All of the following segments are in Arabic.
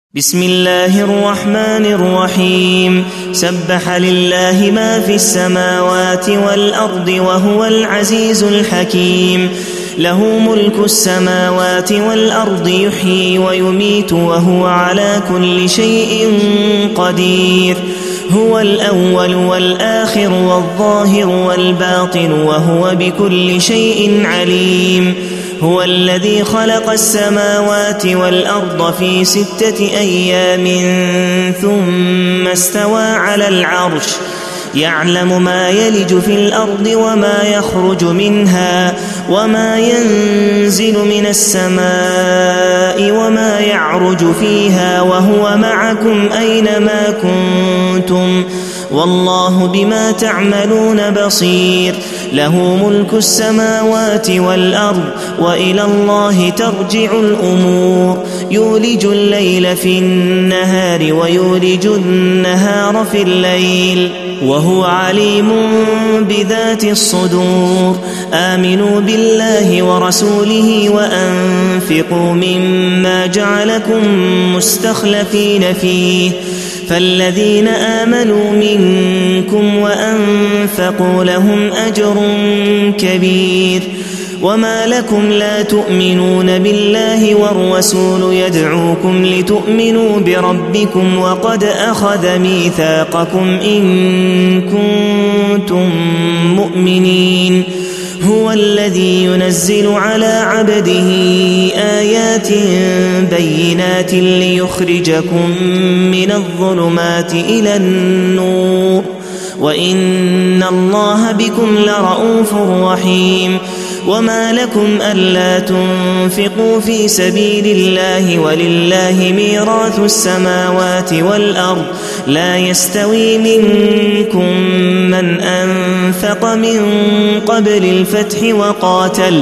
بسم الله الرحمن الرحيم سبح لله ما في السماوات والأرض وهو العزيز الحكيم له ملك السماوات والأرض يحيي ويميت وهو على كل شيء قدير هو الأول والآخر والظاهر والباطن وهو بكل شيء عليم هو الذي خلق السماوات والأرض في 6 أيام ثم استوى على العرش يعلم ما يلج في الأرض وما يخرج منها وما ينزل من السماء وما يعرج فيها وهو معكم أينما كنتم والله بما تعملون بصير له ملك السماوات والأرض وإلى الله ترجع الأمور يولج الليل في النهار ويولج النهار في الليل وهو عليم بذات الصدور آمنوا بالله ورسوله وأنفقوا مما جعلكم مستخلفين فيه فالذين آمنوا منكم وأنفقوا لهم أجر كبير وما لكم لا تؤمنون بالله والرسول يدعوكم لتؤمنوا بربكم وقد أخذ ميثاقكم إن كنتم مؤمنين هو الذي ينزل على عبده آيات بينات ليخرجكم من الظلمات إلى النور وإن الله بكم لرؤوف رحيم وما لكم ألا تنفقوا في سبيل الله ولله ميراث السماوات والأرض لا يستوي منكم من أنفق من قبل الفتح وقاتل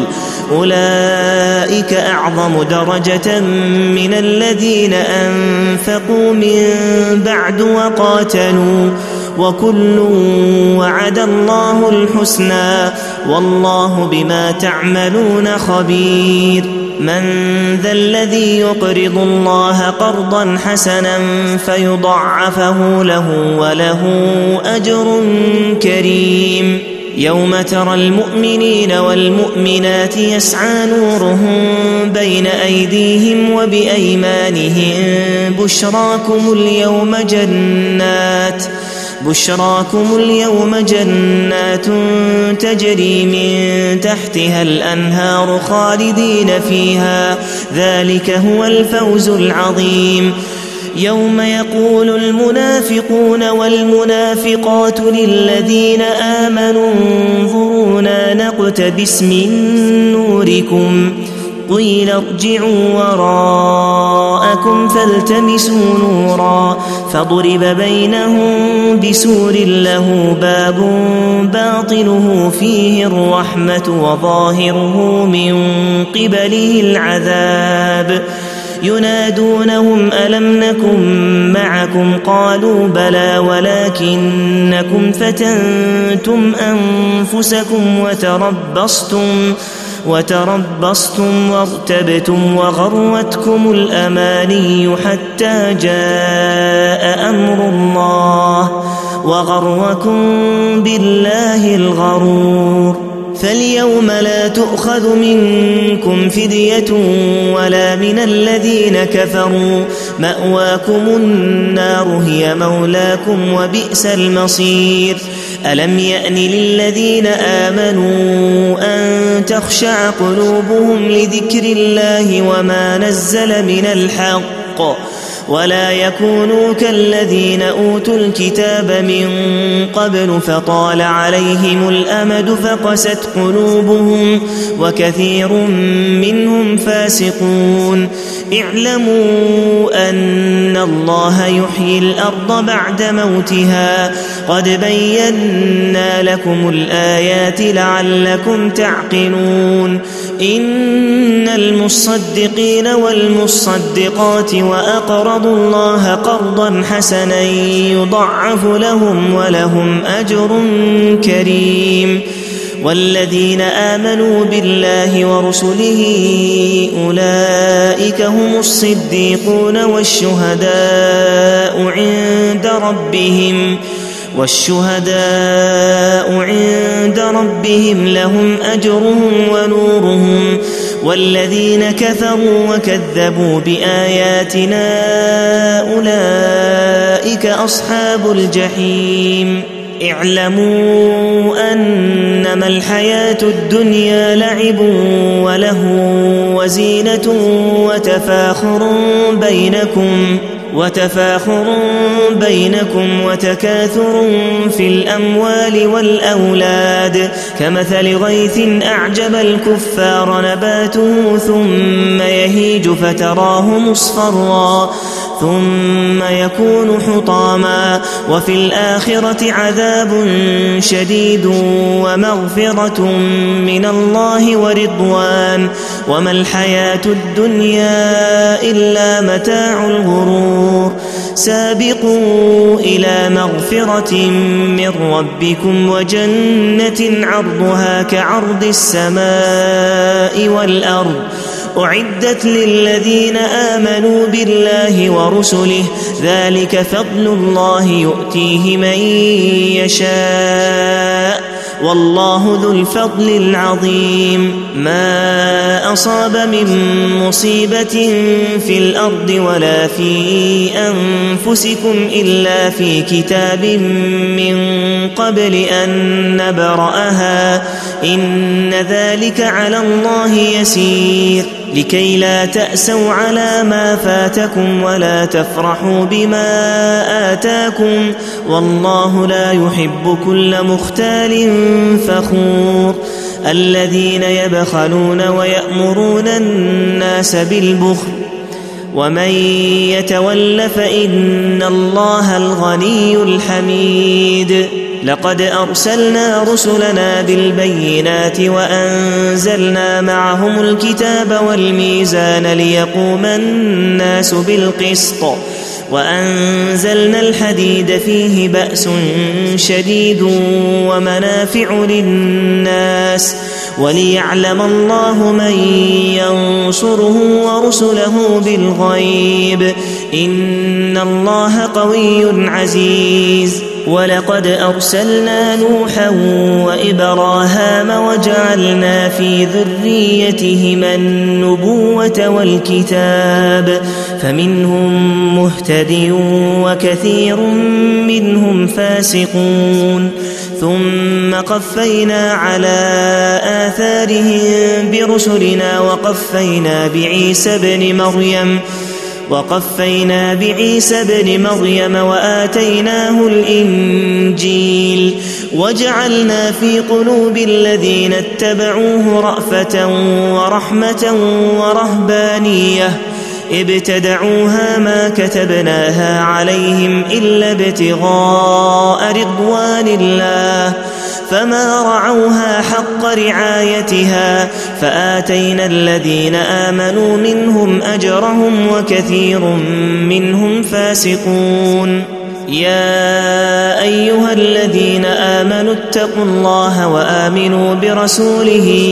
أولئك أعظم درجة من الذين أنفقوا من بعد وقاتلوا وكل وعد الله الحسنى والله بما تعملون خبير من ذا الذي يقرض الله قرضا حسنا فيضعفه له وله أجر كريم يوم ترى المؤمنين والمؤمنات يسعى نورهم بين أيديهم وبأيمانهم بشراكم اليوم جنات تجري من تحتها الأنهار خالدين فيها ذلك هو الفوز العظيم يوم يقول المنافقون والمنافقات للذين آمنوا انظرونا نقتبس من نوركم قيل ارجعوا وراءكم فالتمسوا نورا فضرب بينهم بسور له باب باطنه فيه الرحمة وظاهره من قبله العذاب ينادونهم ألم نكن معكم قالوا بلى ولكنكم فتنتم أنفسكم وتربصتم وارتبتم وغرتكم الأماني حتى جاء أمر الله وغركم بالله الغرور فاليوم لا تؤخذ منكم فدية ولا من الذين كفروا مأواكم النار هي مولاكم وبئس المصير ألم يأن للذين آمنوا أن تخشع قلوبهم لذكر الله وما نزل من الحق ولا يكونوا كالذين أوتوا الكتاب من قبل فطال عليهم الأمد فقست قلوبهم وكثير منهم فاسقون اعلموا أن الله يحيي الأرض بعد موتها قد بينا لكم الآيات لعلكم تعقلون إن المصدقين والمصدقات وأقرضوا الله قرضا حسنا يضعف لهم ولهم أجر كريم والذين آمنوا بالله ورسله أولئك هم الصديقون والشهداء عند ربهم لهم أجرهم ونورهم والذين كفروا وكذبوا بآياتنا أولئك أصحاب الجحيم اعلموا أنما الحياة الدنيا لعب وله وزينة وتفاخر بينكم وتكاثر في الأموال والأولاد كمثل غيث أعجب الكفار نباته ثم يهيج فتراه مصفرا ثم يكون حطاما وفي الآخرة عذاب شديد ومغفرة من الله ورضوان وما الحياة الدنيا إلا متاع الغرور سابقوا إلى مغفرة من ربكم وجنة عرضها كعرض السماء والأرض أعدت للذين آمنوا بالله ورسله ذلك فضل الله يؤتيه من يشاء والله ذو الفضل العظيم ما أصاب من مصيبة في الأرض ولا في أنفسكم إلا في كتاب من قبل أن نبرأها إن ذلك على الله يسير لكي لا تأسوا على ما فاتكم ولا تفرحوا بما آتاكم والله لا يحب كل مختال فخور الذين يبخلون ويأمرون الناس بالبخل ومن يتول فإن الله الغني الحميد لقد أرسلنا رسلنا بالبينات وأنزلنا معهم الكتاب والميزان ليقوم الناس بالقسط وأنزلنا الحديد فيه بأس شديد ومنافع للناس وليعلم الله من ينصره ورسله بالغيب إن الله قوي عزيز ولقد أرسلنا نوحا وإبراهام وجعلنا في ذريتهما النبوة والكتاب فمنهم مهتد وكثير منهم فاسقون ثم قفينا على آثارهم برسلنا وقفينا بعيسى ابن مريم وآتيناه الإنجيل وجعلنا في قلوب الذين اتبعوه رأفة ورحمة ورهبانية ابتدعوها ما كتبناها عليهم إلا ابتغاء رضوان الله فما رعوها حق رعايتها فآتينا الذين آمنوا منهم أجرهم وكثير منهم فاسقون يا أيها الذين آمنوا اتقوا الله وآمنوا برسوله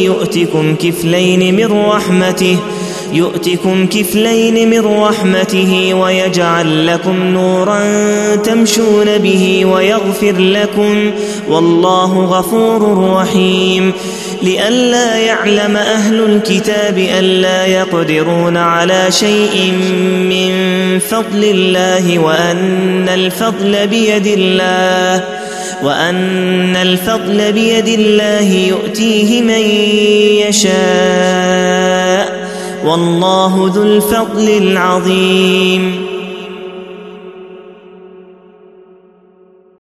يؤتكم كفلين من رحمته ويجعل لكم نورا تمشون به ويغفر لكم والله غفور رحيم لئلا يعلم أهل الكتاب ألا يقدرون على شيء من فضل الله وأن الفضل بيد الله يؤتيه من يشاء والله ذو الفضل العظيم